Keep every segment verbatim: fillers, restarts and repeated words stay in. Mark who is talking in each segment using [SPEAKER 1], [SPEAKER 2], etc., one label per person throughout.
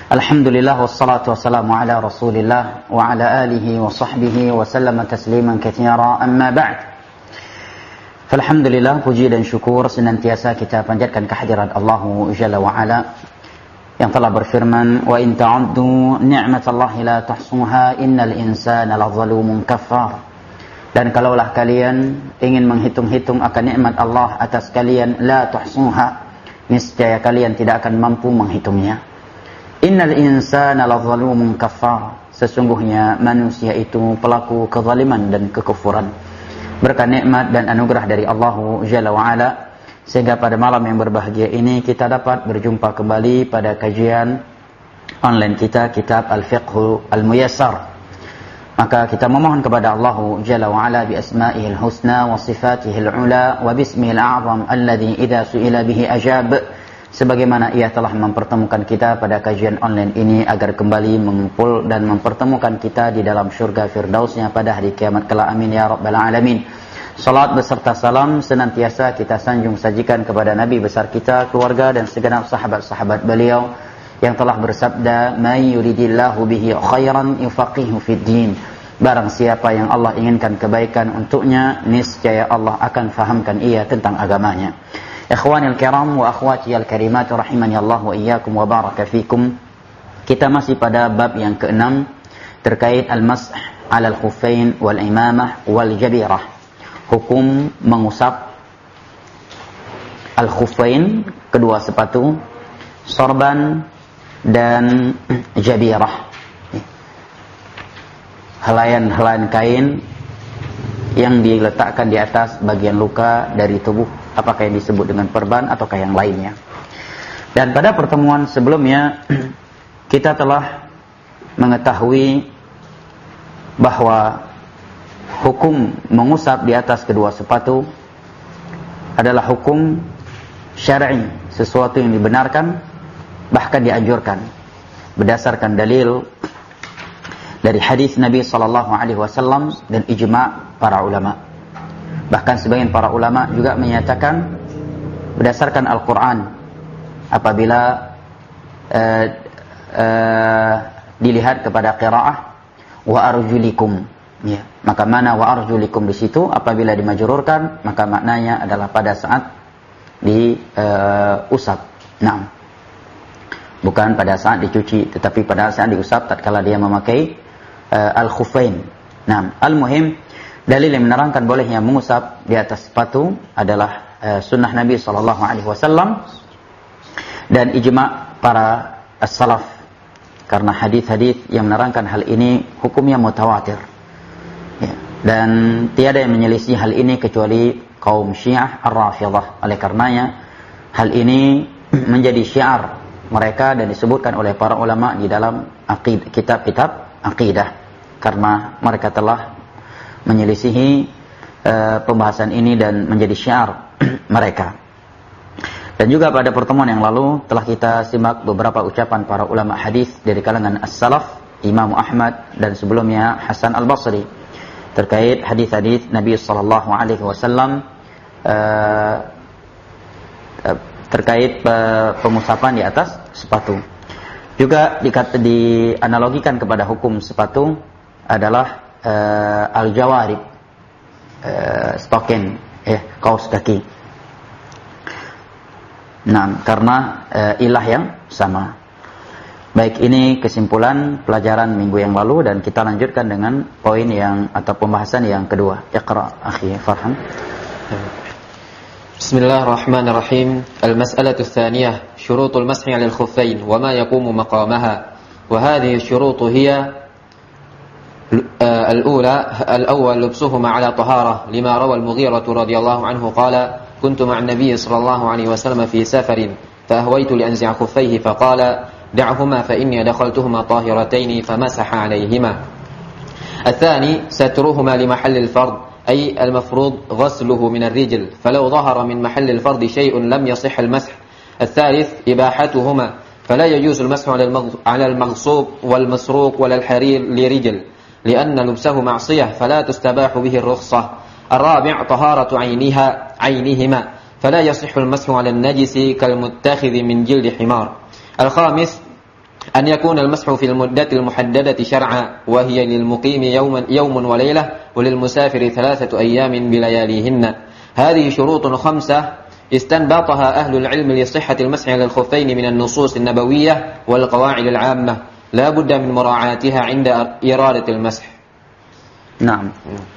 [SPEAKER 1] Alhamdulillah wassalatu wassalamu ala Rasulillah wa ala alihi wa sahbihi wa sallama tasliman katsira, amma ba'd. Alhamdulillah, puji dan syukur senantiasa kita panjatkan kehadirat Allah Jalla wa Ala yang telah berfirman, wa in ta'uddu ni'matallahi la tuhsuha innal insana lazalumun kafar. Dan kalaulah kalian ingin menghitung-hitung akan nikmat Allah atas kalian, la tuhsuha, niscaya kalian tidak akan mampu menghitungnya. Innal insana lazalumun kafar, sesungguhnya manusia itu pelaku kezaliman dan kekufuran. Berkah nikmat dan anugerah dari Allah Jalla wa Ala, sehingga pada malam yang berbahagia ini kita dapat berjumpa kembali pada kajian online kita, kitab Al-Fiqh Al-Muyassar. Maka kita memohon kepada Allah Jalla wa Ala bi asma'ihil husna wa sifatihil ula wa bismihil a'zam alladhi idza su'ila bihi ajab, sebagaimana ia telah mempertemukan kita pada kajian online ini agar kembali mengumpul dan mempertemukan kita di dalam syurga firdausnya pada hari kiamat kelak. Amin ya rabbal alamin. Salat beserta salam senantiasa kita sanjung sajikan kepada Nabi besar kita, keluarga dan segenap sahabat-sahabat beliau yang telah bersabda, "May yuridillahu bihi khairan yufaqihu fid din." Barang siapa yang Allah inginkan kebaikan untuknya, niscaya Allah akan fahamkan ia tentang agamanya. Ikhwanil kiram wa akhwatiyal karimat rahimani Allah wa iyyakum wa baraka fikum. Kita masih pada bab yang keenam terkait al-mash 'ala al-khuffain wal imamah wal jabirah. Hukum mengusap al-khuffain, kedua sepatu, sorban dan jabirah, helaian-helaian kain yang diletakkan di atas bagian luka dari tubuh, apakah yang disebut dengan perban ataukah yang lainnya. Dan pada pertemuan sebelumnya kita telah mengetahui bahwa hukum mengusap di atas kedua sepatu adalah hukum syar'i, sesuatu yang dibenarkan bahkan dianjurkan berdasarkan dalil dari hadis Nabi sallallahu alaihi wasallam dan ijma' para ulama. Bahkan sebagian para ulama juga menyatakan berdasarkan Al-Quran, apabila uh, uh, dilihat kepada qiraah wa arjulikum, ya, maka mana wa arjulikum di situ apabila dimajrurkan maka maknanya adalah pada saat diusap. Uh, nah, bukan pada saat dicuci, tetapi pada saat diusap tatkala dia memakai uh, al-khuffain. Nah, al-muhim, dalil yang menerangkan bolehnya mengusap di atas sepatu adalah uh, sunnah Nabi sallallahu alaihi wasallam dan ijma' para as-salaf, karena hadis-hadis yang menerangkan hal ini hukumnya mutawatir. Ya. Dan tiada yang menyelisih hal ini kecuali kaum Syiah Ar-Rafidhah. Oleh karenanya hal ini menjadi syiar mereka dan disebutkan oleh para ulama di dalam aqid, kitab-kitab akidah, karena mereka telah menyelisihi uh, pembahasan ini dan menjadi syiar mereka. Dan juga pada pertemuan yang lalu telah kita simak beberapa ucapan para ulama hadis dari kalangan as-salaf, Imam Ahmad dan sebelumnya Hasan al-Basri, terkait hadis-hadis Nabi sallallahu alaihi wasallam uh, terkait uh, pengusapan di atas sepatu. Juga dikata, dianalogikan kepada hukum sepatu adalah Uh, al-jawarib, uh, stokin, eh, kaos kaki. Nah, karena uh, ilah yang sama. Baik, ini kesimpulan pelajaran minggu yang lalu dan kita lanjutkan dengan poin yang atau pembahasan yang kedua. Iqra, akhi Farhan.
[SPEAKER 2] Bismillahirrahmanirrahim. Al-mas'alatu tsaniyah, syurutul mashi 'ala al-khuffain wa ma yaqumu maqamaha. Wa hadhihi syurutu hiya الأولى الأول لبسهما على طهارة لما روى المغيرة رضي الله عنه قال كنت مع النبي صلى الله عليه وسلم في سفر فأهويت لأنزع خفيه فقال دعهما فإني دخلتهما طاهرتين فمسح عليهما. الثاني سترهما لمحل الفرض أي المفروض غسله من الرجل فلو ظهر من محل الفرض شيء لم يصح المسح. الثالث إباحتهما فلا يجوز المسح على المغصوب والمسروق ولا الحرير لرجل لأن لبسه معصية فلا تستباح به الرخصة. الرابع طهارة عينها عينهما فلا يصح المسح على النجس كالمتخذ من جلد حمار. الخامس أن يكون المسح في المدة المحددة شرعا وهي للمقيم يوم يوم وليلة وللمسافر ثلاثة أيام بلياليهن. هذه شروط خمسة استنبطها أهل العلم لصحة المسح على الخفين من النصوص النبوية والقواعد العامة لا بد من مراعاتها عند إرادة المسح.
[SPEAKER 1] Naam.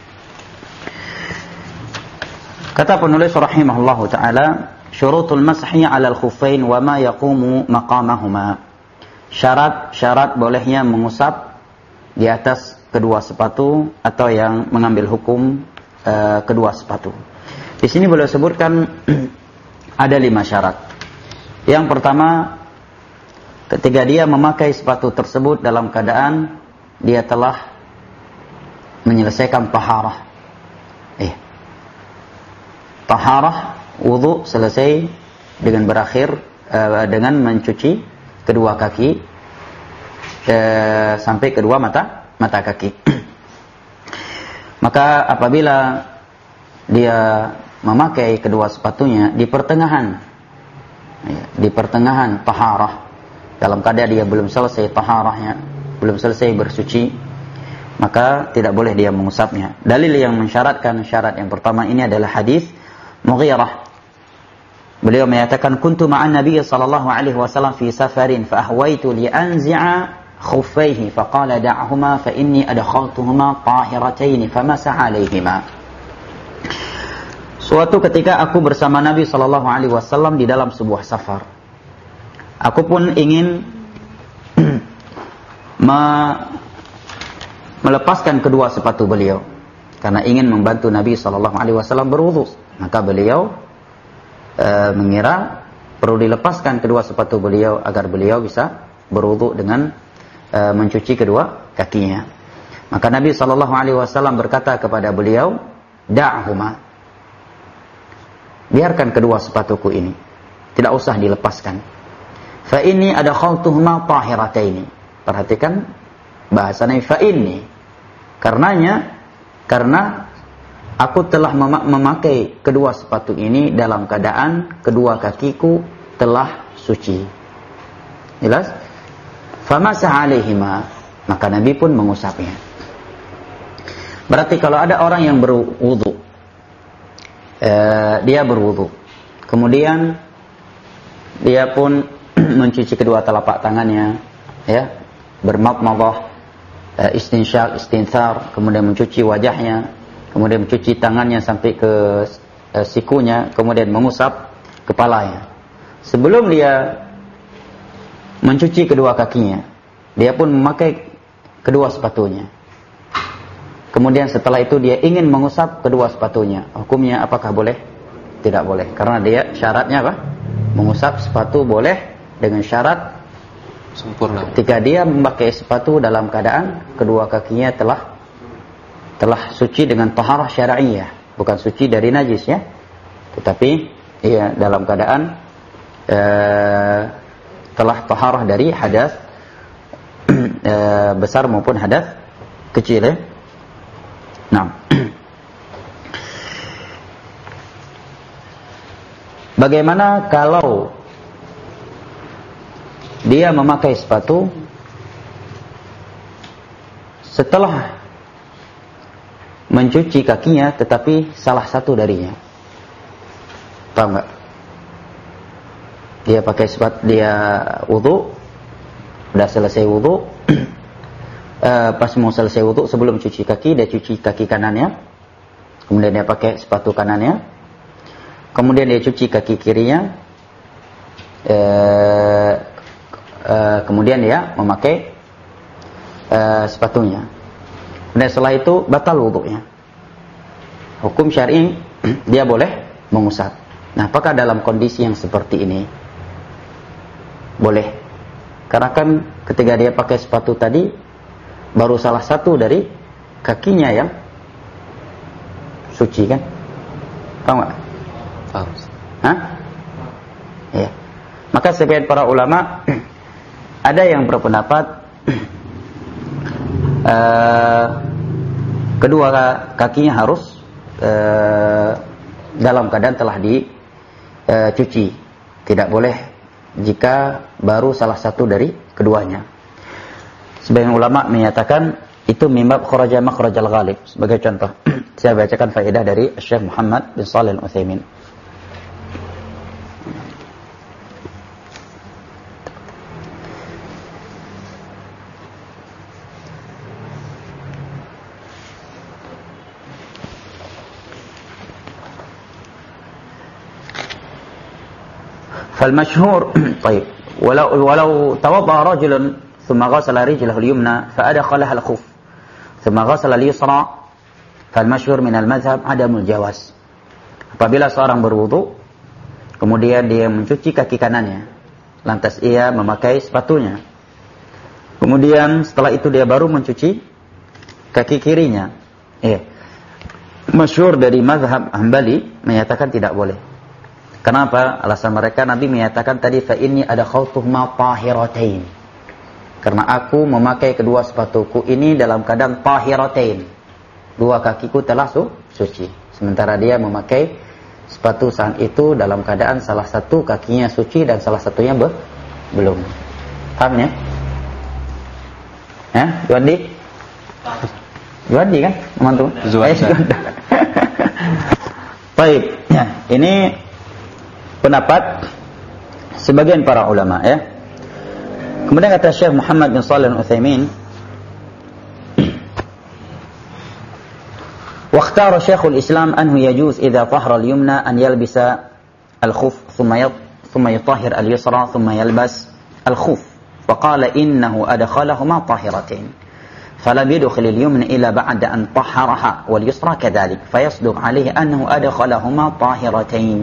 [SPEAKER 1] Kata penulis rahimahullahu taala, syurutul mashi 'alal khuffain wa ma yaqumu maqamahuma. Syarat-syarat bolehnya mengusap di atas kedua sepatu atau yang mengambil hukum uh, kedua sepatu. Di sini boleh sebutkan ada lima syarat. Yang pertama, ketika dia memakai sepatu tersebut dalam keadaan dia telah menyelesaikan taharah. Eh, taharah, wudu selesai dengan berakhir uh, dengan mencuci kedua kaki uh, sampai kedua mata mata kaki. Maka apabila dia memakai kedua sepatunya di pertengahan ya, di pertengahan taharah, dalam keadaan dia belum selesai taharahnya, belum selesai bersuci, maka tidak boleh dia mengusapnya. Dalil yang mensyaratkan syarat yang pertama ini adalah hadis Mughirah. Beliau menyatakan, kuntu ma'an Nabi sallallahu alaihi wasallam fi safarin fa ahwaitu li anzi'a khuffaihi fa qala da'huma fa inni adkhaltuhuma tahiratayn famasa 'alaihima. Suatu ketika aku bersama Nabi sallallahu alaihi wasallam di dalam sebuah safar. Aku pun ingin me- melepaskan kedua sepatu beliau karena ingin membantu Nabi sallallahu alaihi wasallam berwudu. Maka beliau e, mengira perlu dilepaskan kedua sepatu beliau agar beliau bisa berwudu dengan e, mencuci kedua kakinya. Maka Nabi sallallahu alaihi wasallam berkata kepada beliau, "Da'huma." Biarkan kedua sepatuku ini, tidak usah dilepaskan. Fa inni adkhaltuhuma tahirataini. Perhatikan bahasanya fa inni. Karenanya karena aku telah mem- memakai kedua sepatu ini dalam keadaan kedua kakiku telah suci. Jelas? Famasa 'alaihima, maka Nabi pun mengusapnya. Berarti kalau ada orang yang berwudu, eh, dia berwudu, kemudian dia pun mencuci kedua telapak tangannya, ya, bermadmadah, eh, istinsyaq, istinthar, kemudian mencuci wajahnya, kemudian mencuci tangannya sampai ke uh, sikunya, kemudian mengusap kepalanya. Sebelum dia mencuci kedua kakinya, dia pun memakai kedua sepatunya. Kemudian setelah itu dia ingin mengusap kedua sepatunya. Hukumnya apakah boleh? Tidak boleh. Karena dia syaratnya apa? Mengusap sepatu boleh dengan syarat
[SPEAKER 2] sempurna.
[SPEAKER 1] Ketika dia memakai sepatu dalam keadaan kedua kakinya telah telah suci dengan taharah syar'iyah, bukan suci dari najis ya, tetapi ya dalam keadaan uh, telah taharah dari hadas uh, besar maupun hadas kecil ya. Nah, bagaimana kalau dia memakai sepatu setelah mencuci kakinya tetapi salah satu darinya, paham nggak? Dia pakai sepatu, dia wudu, udah selesai wudu, uh, pas mau selesai wudu sebelum cuci kaki dia cuci kaki kanannya, kemudian dia pakai sepatu kanannya, kemudian dia cuci kaki kirinya, uh, uh, kemudian dia memakai uh, sepatunya. Dan setelah itu batal wudunya. Hukum syar'i dia boleh mengusap. Nah, apakah dalam kondisi yang seperti ini boleh? Karena kan ketika dia pakai sepatu tadi baru salah satu dari kakinya yang suci kan? Tahu nggak?
[SPEAKER 2] Tahu.
[SPEAKER 1] Hah? Ya. Maka sebagian para ulama ada yang berpendapat Uh, kedua kakinya harus uh, dalam keadaan telah dicuci. Uh, tidak boleh jika baru salah satu dari keduanya. Sebagian ulama menyatakan itu mimab kharaja makhrajal ghalib. Sebagai contoh, saya bacakan faedah dari Syekh Muhammad bin Shalih Al-Utsaimin. فالمشهور طيب ولو ولو توضأ رجل ثم غسل رجله اليمنى فأدخلها الخف ثم غسل اليسرى فالمشهور من المذهب عدم الجواز. Apabila seorang berwudu kemudian dia mencuci kaki kanannya, lantas ia memakai sepatunya, kemudian setelah itu dia baru mencuci kaki kirinya, eh, masyhur dari mazhab Hambali menyatakan tidak boleh. Kenapa? Alasan mereka, Nabi menyatakan tadi fa inni adkhaltuhuma tahiratain. Karena aku memakai kedua sepatuku ini dalam keadaan tahiratain. Dua kakiku telah su suci. Sementara dia memakai sepatu saat itu dalam keadaan salah satu kakinya suci dan salah satunya be belum. Paham ya? Ya, Yuandi? Yuandi kan? Teman-teman? Zuhanda. Baik, ya, ini pendapat sebagian para ulama ya. Kemudian kata Syekh Muhammad bin Shalih Al-Utsaimin, "Waqtara Syekhul Islam anhu yajuz idza tahara al-yumna an yalbisa al-khuf thumma thumma yutahhir al-yusra thumma yalbas al-khuf. Wa qala innahu adkhalahuma tahiratain. Falam yadkhul al-yumna illa ba'da an tahharaha wal yusra kadhalik. Fayasduq alayhi annahu adkhalahuma tahiratain."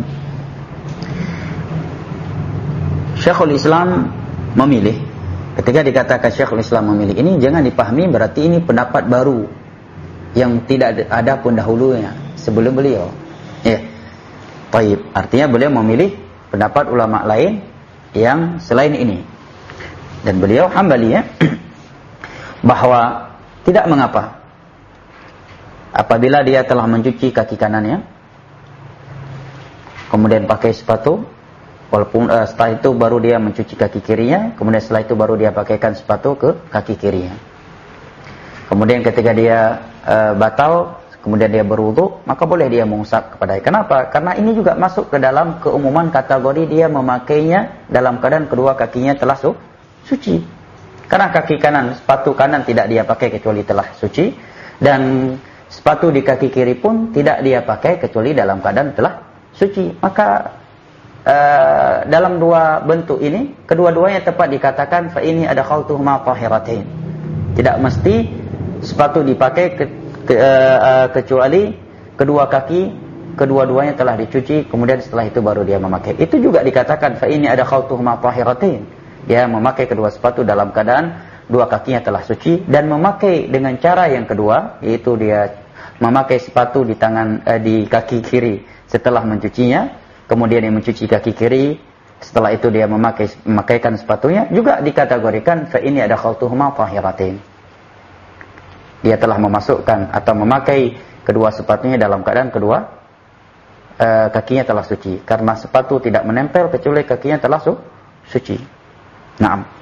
[SPEAKER 1] Syekhul Islam memilih, ketika dikatakan Syekhul Islam memilih, ini jangan dipahami berarti ini pendapat baru yang tidak ada pun dahulunya sebelum beliau. Ya. Taib, artinya beliau memilih pendapat ulama lain yang selain ini. Dan beliau Hambali ya, bahwa tidak mengapa apabila dia telah mencuci kaki kanannya kemudian pakai sepatu, walaupun uh, setelah itu baru dia mencuci kaki kirinya, kemudian setelah itu baru dia pakaikan sepatu ke kaki kirinya. Kemudian ketika dia uh, batal, kemudian dia berwudu, maka boleh dia mengusap kepada. Kenapa? Karena ini juga masuk ke dalam keumuman kategori dia memakainya dalam keadaan kedua kakinya telah su suci. Karena kaki kanan, sepatu kanan tidak dia pakai kecuali telah suci, dan sepatu di kaki kiri pun tidak dia pakai kecuali dalam keadaan telah suci. Maka Uh, dalam dua bentuk ini, kedua-duanya tepat dikatakan fa ini ada khaltuhuma tahiratain. Tidak mesti sepatu dipakai ke, ke, uh, uh, kecuali kedua kaki kedua-duanya telah dicuci, kemudian setelah itu baru dia memakai. Itu juga dikatakan fa ini ada khaltuhuma tahiratain. Dia memakai kedua sepatu dalam keadaan dua kakinya telah suci, dan memakai dengan cara yang kedua, yaitu dia memakai sepatu di tangan uh, di kaki kiri setelah mencucinya. Kemudian dia mencuci kaki kiri, setelah itu dia memakai memakaikan sepatunya, juga dikategorikan fa ini ada khaltuhuma tahiratain. Dia telah memasukkan atau memakai kedua sepatunya dalam keadaan kedua uh, kakinya telah suci, karena sepatu tidak menempel kecuali kakinya telah su suci. Naam.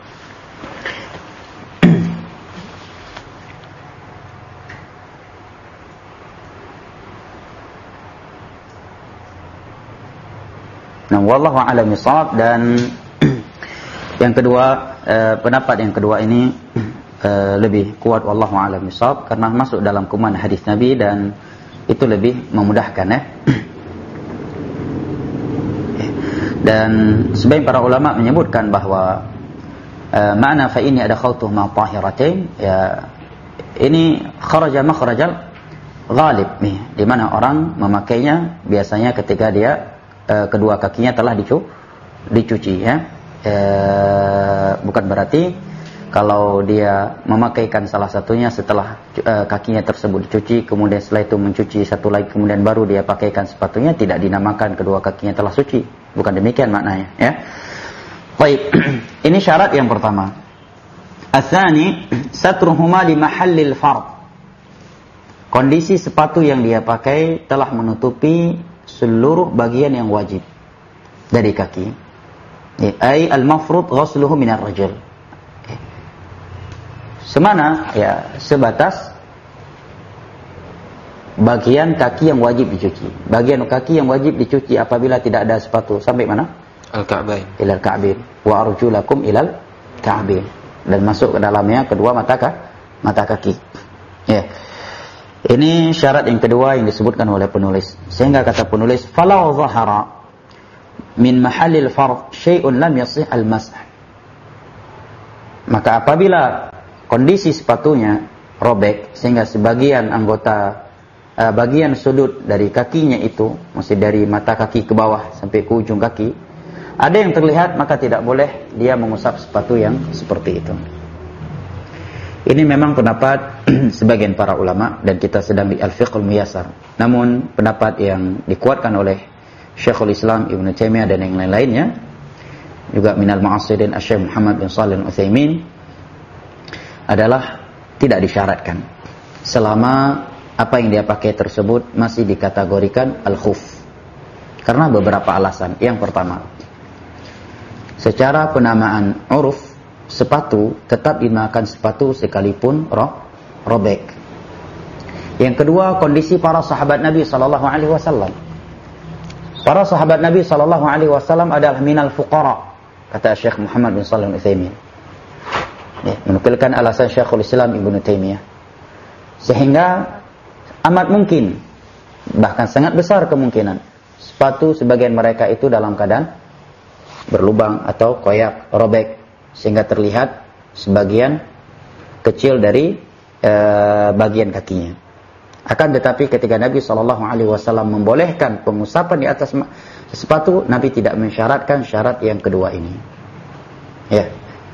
[SPEAKER 1] Nah, wallahu a'lam bishawab. Dan yang kedua, eh, pendapat yang kedua ini eh, lebih kuat, wallahu a'lam bishawab, karena masuk dalam kuman hadis Nabi dan itu lebih memudahkan ya. Dan sebagian para ulama menyebutkan bahwa eh, makna fa ini ada khaltuhuma tahiratain, ya ini kharaja makhrajal ghalib nih, di mana orang memakainya biasanya ketika dia Uh, kedua kakinya telah dicu dicuci ya. Uh, bukan berarti kalau dia memakaikan salah satunya setelah uh, kakinya tersebut dicuci, kemudian setelah itu mencuci satu lagi, kemudian baru dia pakaikan sepatunya, tidak dinamakan kedua kakinya telah suci. Bukan demikian maknanya ya. Baik, ini syarat yang pertama. Ats-tsani satruhuma li mahallil fard. Kondisi sepatu yang dia pakai telah menutupi seluruh bagian yang wajib dari kaki. Ai al-mafrud ghusluhu min ar-rajul. Semana? Ya, sebatas bagian kaki yang wajib dicuci. Bagian kaki yang wajib dicuci apabila tidak ada sepatu sampai mana?
[SPEAKER 2] Al-Ka'bain.
[SPEAKER 1] Ilal ka'bain. Wa arjulakum ilal ka'bain. Dan masuk ke dalamnya kedua mata kaki. Mata kaki. Ya. Ini syarat yang kedua yang disebutkan oleh penulis. Sehingga kata penulis, "Falau zahara min mahallil fard syai'un lam yasih al-masah." Maka apabila kondisi sepatunya robek sehingga sebagian anggota uh, bagian sudut dari kakinya itu, masih dari mata kaki ke bawah sampai ke ujung kaki, ada yang terlihat, maka tidak boleh dia mengusap sepatu yang seperti itu. Ini memang pendapat sebagian para ulama dan kita sedang di Al-Fiqhul Muyassar. Namun pendapat yang dikuatkan oleh Syekhul Islam Ibnu Taimiyah dan yang lain-lainnya, juga minal mu'assirin Asy-Syaikh Muhammad bin Shalih Al-Utsaimin, adalah tidak disyaratkan selama apa yang dia pakai tersebut masih dikategorikan al-khuf. Karena beberapa alasan. Yang pertama, secara penamaan uruf, sepatu tetap dinamakan sepatu sekalipun roh, robek. Yang kedua, kondisi para sahabat Nabi sallallahu alaihi wasallam. Para sahabat Nabi sallallahu alaihi wasallam adalah minal fuqara, kata Syekh Muhammad bin Shalih Al-Utsaimin. Ya, menukilkan alasan Syekhul Islam Ibnu Taimiyah. Sehingga amat mungkin, bahkan sangat besar kemungkinan, sepatu sebagian mereka itu dalam keadaan berlubang atau koyak, robek, sehingga terlihat sebagian kecil dari e, bagian kakinya. Akan tetapi ketika Nabi shallallahu alaihi wasallam membolehkan pengusapan di atas sepatu, Nabi tidak mensyaratkan syarat yang kedua ini. Ya.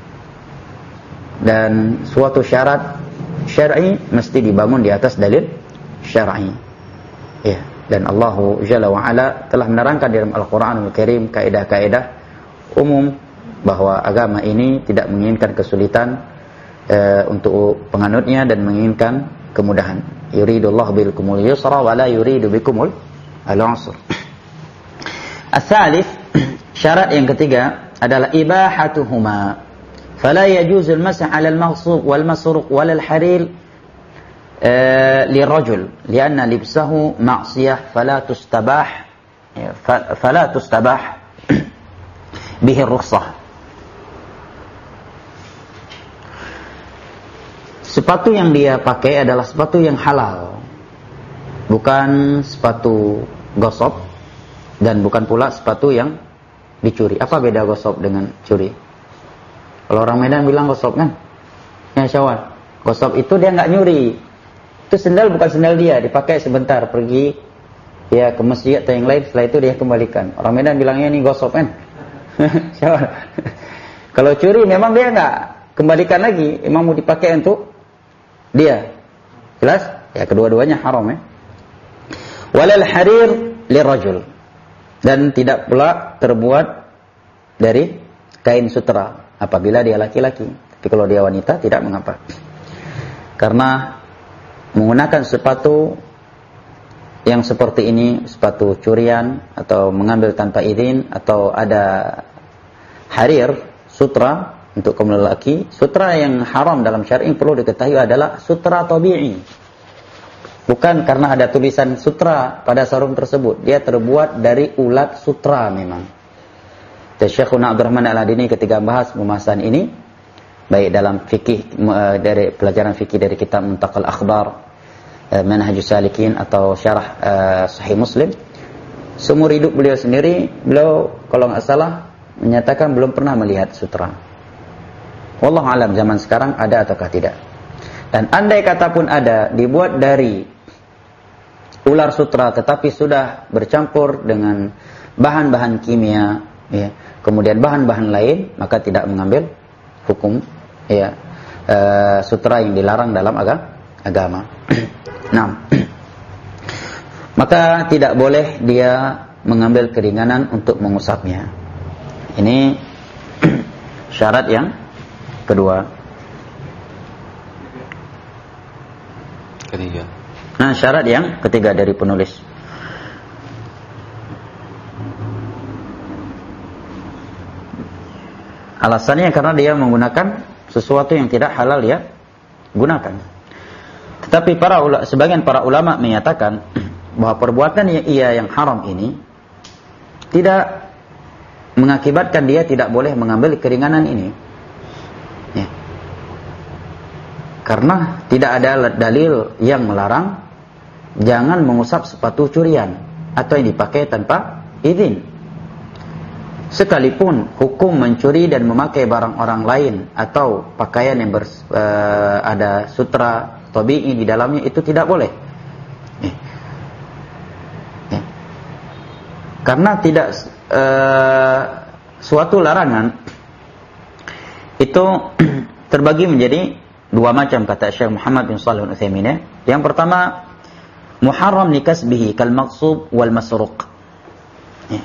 [SPEAKER 1] Dan suatu syarat syar'i mesti dibangun di atas dalil syar'i. Ya. Dan Allah Jalla wa Ala telah menerangkan dalam Al-Qur'anul Karim kaidah-kaidah umum bahwa agama ini tidak menginginkan kesulitan e, untuk penganutnya dan menginginkan kemudahan. Yuridullahu bikumul yusra wa la yuridu bikumul al-usra. As-salif, syarat yang ketiga adalah ibahatuhuma. Fala yajuzul masah 'ala al-maghsub wal masruq wal al-harir e, lirajul lianna libsahu ma'siyah fala tustabah fala tustabah bihi rukhsah. Sepatu yang dia pakai adalah sepatu yang halal, bukan sepatu gosop dan bukan pula sepatu yang dicuri. Apa beda gosop dengan curi? Kalau orang Medan bilang gosop kan, ya Syawal, gosop itu dia nggak nyuri. Itu sendal bukan sendal dia, dipakai sebentar pergi ya ke masjid atau yang lain, setelah itu dia kembalikan. Orang Medan bilangnya ini gosop kan. Syawal. Kalau curi memang dia nggak kembalikan lagi, memang mau dipakai untuk dia. Jelas? Ya, kedua-duanya haram ya. Walal harir lirajul. Dan tidak pula terbuat dari kain sutra apabila dia laki-laki. Tapi kalau dia wanita tidak mengapa. Karena menggunakan sepatu yang seperti ini, sepatu curian atau mengambil tanpa izin, atau ada harir, sutra untuk kaum lelaki, sutra yang haram dalam syar'i perlu diketahui adalah sutra tabi'i. Bukan karena ada tulisan sutra pada sarung tersebut, dia terbuat dari ulat sutra memang. Dan Syekhuna Abdurrahman Al-Adini ketika bahas pembahasan ini, baik dalam fikih dari pelajaran fikih dari kitab Muntaqal Akhbar, Manhajus Salikin atau syarah uh, Sahih Muslim, seumur hidup beliau sendiri, beliau kalau nggak salah menyatakan belum pernah melihat sutra. Wallahu alam zaman sekarang ada ataukah tidak. Dan andai kata pun ada, dibuat dari ular sutra tetapi sudah bercampur dengan bahan-bahan kimia, ya, kemudian bahan-bahan lain, maka tidak mengambil hukum ya e, sutra yang dilarang dalam agama. Nah, maka tidak boleh dia mengambil keringanan untuk mengusapnya. Ini syarat yang kedua.
[SPEAKER 2] Ketiga.
[SPEAKER 1] Nah, syarat yang ketiga dari penulis. Alasannya karena dia menggunakan sesuatu yang tidak halal ya gunakan. Tetapi para ula, sebagian para ulama menyatakan bahwa perbuatan yang ia yang haram ini tidak mengakibatkan dia tidak boleh mengambil keringanan ini. Ya. Karena tidak ada dalil yang melarang jangan mengusap sepatu curian atau yang dipakai tanpa izin. Sekalipun hukum mencuri dan memakai barang orang lain atau pakaian yang ber, uh, ada sutra tabi'i di dalamnya itu tidak boleh. Eh. Eh. Karena tidak uh, suatu larangan itu terbagi menjadi dua macam kata Syekh Muhammad bin Shalih Al-Utsaimin. Ya. Yang pertama muharram likasbihi kal maqsub wal masruq. Eh.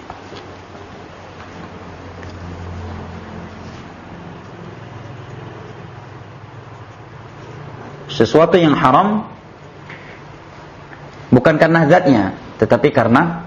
[SPEAKER 1] Sesuatu yang haram bukan karena zatnya, tetapi karena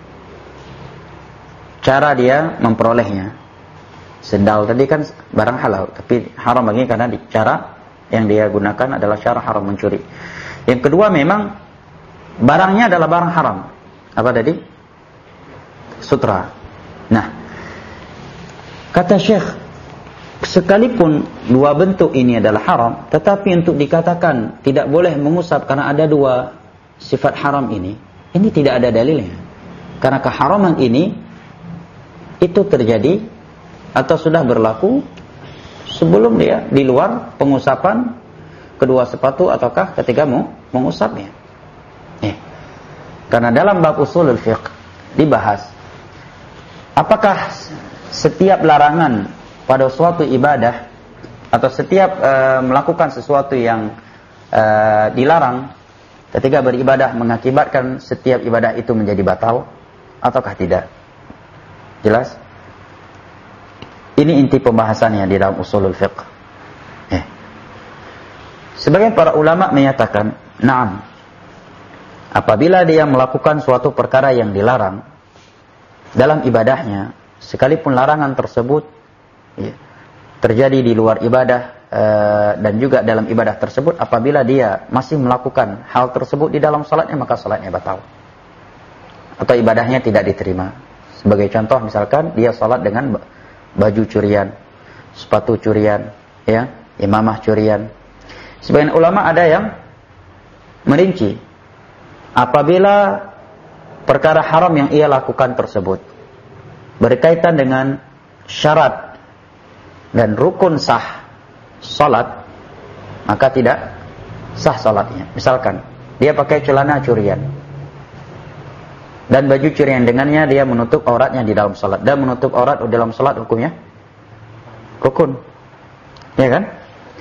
[SPEAKER 1] cara dia memperolehnya. Sendal tadi kan barang halal, tapi haram bagi karena cara yang dia gunakan adalah cara haram mencuri. Yang kedua memang barangnya adalah barang haram. Apa tadi? Sutra. Nah, kata Syekh, sekalipun dua bentuk ini adalah haram, tetapi untuk dikatakan tidak boleh mengusap karena ada dua sifat haram ini, ini tidak ada dalilnya. Karena keharaman ini itu terjadi atau sudah berlaku sebelum dia di luar pengusapan kedua sepatu ataukah ketika mau mengusapnya. Eh. Karena dalam bab usulul fiqh dibahas apakah setiap larangan pada suatu ibadah atau setiap uh, melakukan sesuatu yang uh, dilarang ketika beribadah mengakibatkan setiap ibadah itu menjadi batal ataukah tidak? Jelas? Ini inti pembahasannya di dalam usulul fiqh. Eh. Sebagian para ulama menyatakan, na'am. Apabila dia melakukan suatu perkara yang dilarang dalam ibadahnya, sekalipun larangan tersebut ya, terjadi di luar ibadah uh, dan juga dalam ibadah tersebut, apabila dia masih melakukan hal tersebut di dalam salatnya, maka salatnya batal atau ibadahnya tidak diterima. Sebagai contoh misalkan dia salat dengan baju curian, sepatu curian, ya, imamah curian. Sebagian ulama ada yang merinci apabila perkara haram yang ia lakukan tersebut berkaitan dengan syarat dan rukun sah salat, maka tidak sah salatnya. Misalkan dia pakai celana curian dan baju curian, dengannya dia menutup auratnya di dalam salat. Dan menutup aurat di dalam salat hukumnya rukun, ya kan?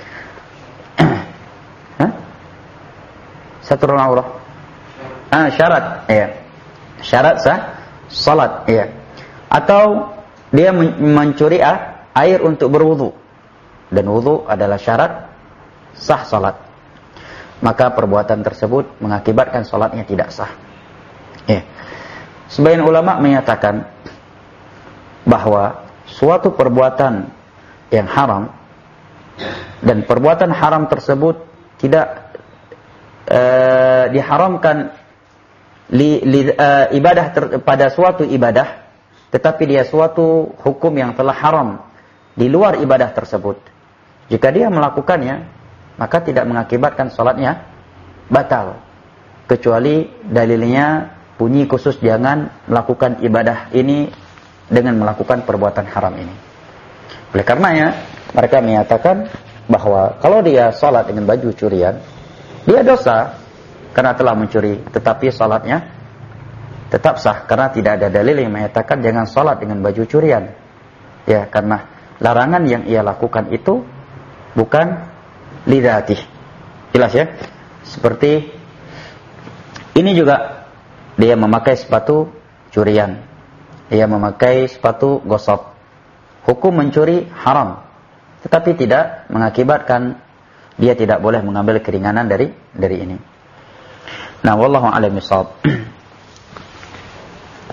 [SPEAKER 1] Hah? Satrul aurat. Ah, syarat, ya. Syarat sah salat, ya. Atau dia mencuri ah, air untuk berwudu, dan wudu adalah syarat sah salat, maka perbuatan tersebut mengakibatkan salatnya tidak sah. Ya. Sebagian ulama menyatakan bahwa suatu perbuatan yang haram dan perbuatan haram tersebut tidak uh, diharamkan li, li, uh, ibadah ter, pada suatu ibadah, tetapi dia suatu hukum yang telah haram di luar ibadah tersebut. Jika dia melakukannya, maka tidak mengakibatkan salatnya batal, kecuali dalilnya bunyi khusus jangan melakukan ibadah ini dengan melakukan perbuatan haram ini. Oleh karenanya mereka menyatakan bahwa kalau dia salat dengan baju curian, dia dosa karena telah mencuri, tetapi salatnya tetap sah karena tidak ada dalil yang menyatakan jangan salat dengan baju curian. Ya, karena larangan yang ia lakukan itu bukan lidatih. Jelas ya? Seperti ini juga dia memakai sepatu curian, dia memakai sepatu gosok. Hukum mencuri haram, tetapi tidak mengakibatkan dia tidak boleh mengambil keringanan dari dari ini. Nah, wallahu a'lam bishawab.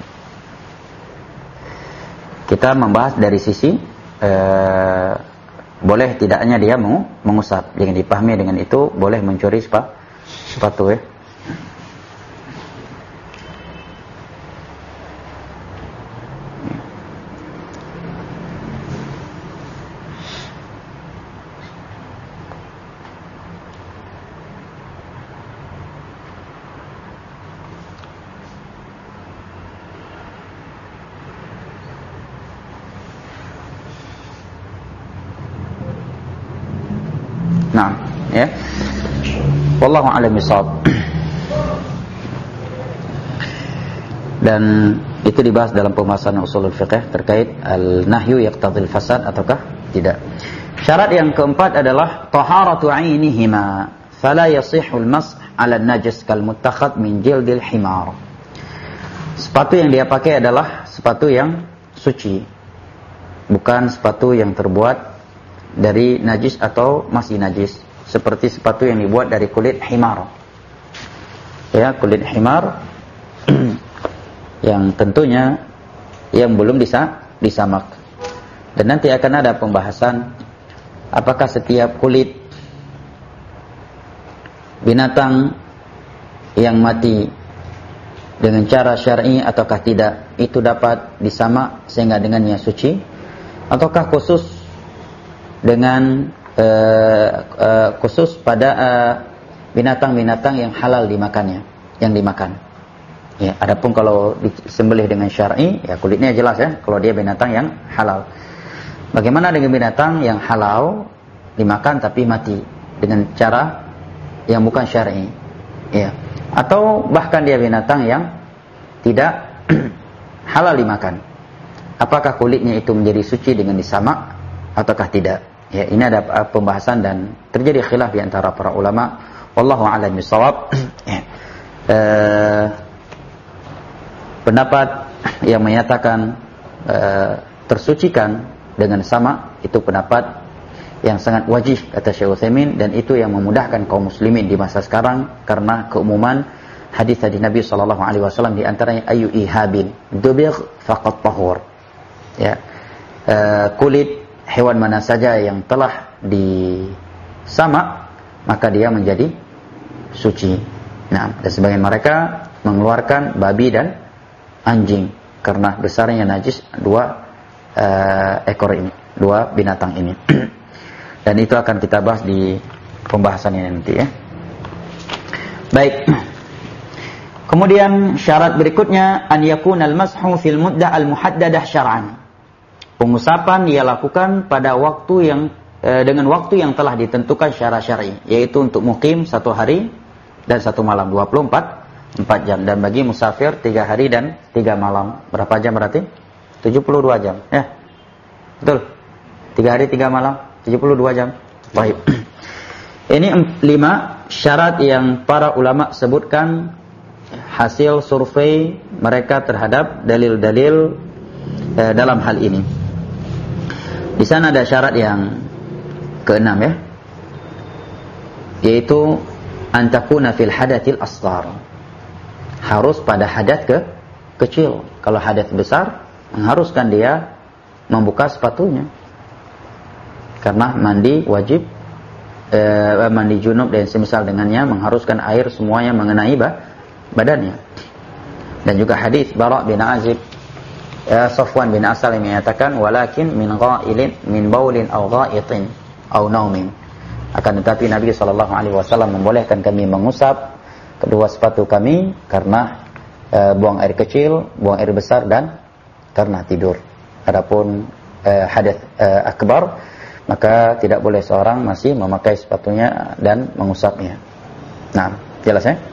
[SPEAKER 1] Kita membahas dari sisi uh, boleh tidaknya dia mengusap. Jangan dipahami dengan itu boleh mencuri sepatu ya. Nah, ya. Wallahu a'lam bishawab. Dan itu dibahas dalam pembahasan ushulul fiqh terkait al-nahyu yaqtadil fasad ataukah tidak. Syarat yang keempat adalah taharatu 'ainihima, fala yasihhu al-mash 'ala an-najas kal muttakhad min jildil himar. Sepatu yang dia pakai adalah sepatu yang suci, bukan sepatu yang terbuat dari najis atau masih najis, seperti sepatu yang dibuat dari kulit himar. Ya, kulit himar yang tentunya yang belum bisa disamak. Dan nanti akan ada pembahasan apakah setiap kulit binatang yang mati dengan cara syar'i ataukah tidak itu dapat disamak sehingga dengannya suci, ataukah khusus dengan uh, uh, khusus pada uh, binatang-binatang yang halal dimakannya, yang dimakan. Ya, adapun kalau disembelih dengan syar'i, ya kulitnya jelas ya, kalau dia binatang yang halal. Bagaimana dengan binatang yang halal dimakan tapi mati dengan cara yang bukan syar'i? Ya. Atau bahkan dia binatang yang tidak halal dimakan. Apakah kulitnya itu menjadi suci dengan disamak ataukah tidak? Ya, ini ada pembahasan dan terjadi khilaf di antara para ulama. Wallahu a'lam bishawab. eh, pendapat yang menyatakan eh, tersucikan dengan sama itu pendapat yang sangat wajih kata Syekh Utsaimin, dan itu yang memudahkan kaum muslimin di masa sekarang karena keumuman hadis dari Nabi sallallahu alaihi wasallam, di antaranya ayu ihabin dubigh faqat tahur. Ya. Eh, kulit hewan mana saja yang telah disamak maka dia menjadi suci. Nah, dan sebagian mereka mengeluarkan babi dan anjing karena besarnya najis dua uh, ekor ini, dua binatang ini. Dan itu akan kita bahas di pembahasan ini nanti ya. Baik. Kemudian syarat berikutnya an yakuna al-mashu fil muddah al-muhaddadah syar'an. Pengusapan dia lakukan pada waktu yang e, dengan waktu yang telah ditentukan secara syar'i, yaitu untuk mukim satu hari dan satu malam, dua puluh empat jam, dan bagi musafir tiga hari dan tiga malam. Berapa jam berarti? tujuh puluh dua jam. Ya. Betul. tiga hari tiga malam, tujuh puluh dua jam. Baik. Ini lima syarat yang para ulama sebutkan hasil survei mereka terhadap dalil-dalil e, dalam hal ini. Di sana ada syarat yang keenam ya, yaitu antakuna fil hadatil asghar, harus pada hadat ke kecil. Kalau hadat besar mengharuskan dia membuka sepatunya, karena mandi wajib, eh, mandi junub dan semisal dengannya mengharuskan air semuanya mengenai bah, badannya. Dan juga hadis Bara bin Azib, Ya, Safwan bin Asal yang menyatakan walakin min ghailin min baulin aw ghaitin aw naumin. Akan tetapi Nabi sallallahu alaihi wasallam membolehkan kami mengusap kedua sepatu kami karena e, buang air kecil, buang air besar, dan karena tidur. Adapun e, hadath e, akbar, maka tidak boleh seorang masih memakai sepatunya dan mengusapnya. Nah, jelas ya?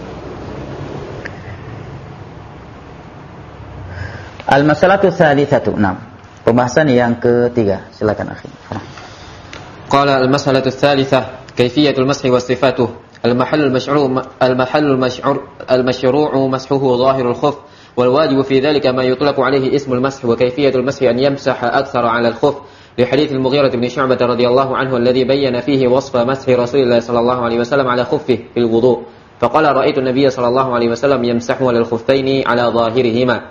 [SPEAKER 1] Al-masalatu tsalitsatu. Naam. Pembahasan yang ketiga. Silakan akhi.
[SPEAKER 2] Qala al-masalatu tsalitsah kayfiyatul mashi wa sifatuhu. Al-mahallu al-mashru' al-mahallu al-mash'ur al-mashru'u mashuhu zahirul khuf wal wajibu fi dhalika ma yutlaqu alayhi ismul mash wa kayfiyatul mashi an yamsaha akthara 'ala al-khuf li hadits al-Mughirah bin Syu'bah radhiyallahu anhu alladhi bayyana fihi wasfa mashi Rasulillah sallallahu alaihi wasallam 'ala khuffihi fil wudu'. Faqala ra'aytu an-nabiyya sallallahu alaihi wasallam yamsahu 'ala al-khuffaini 'ala zahirihima.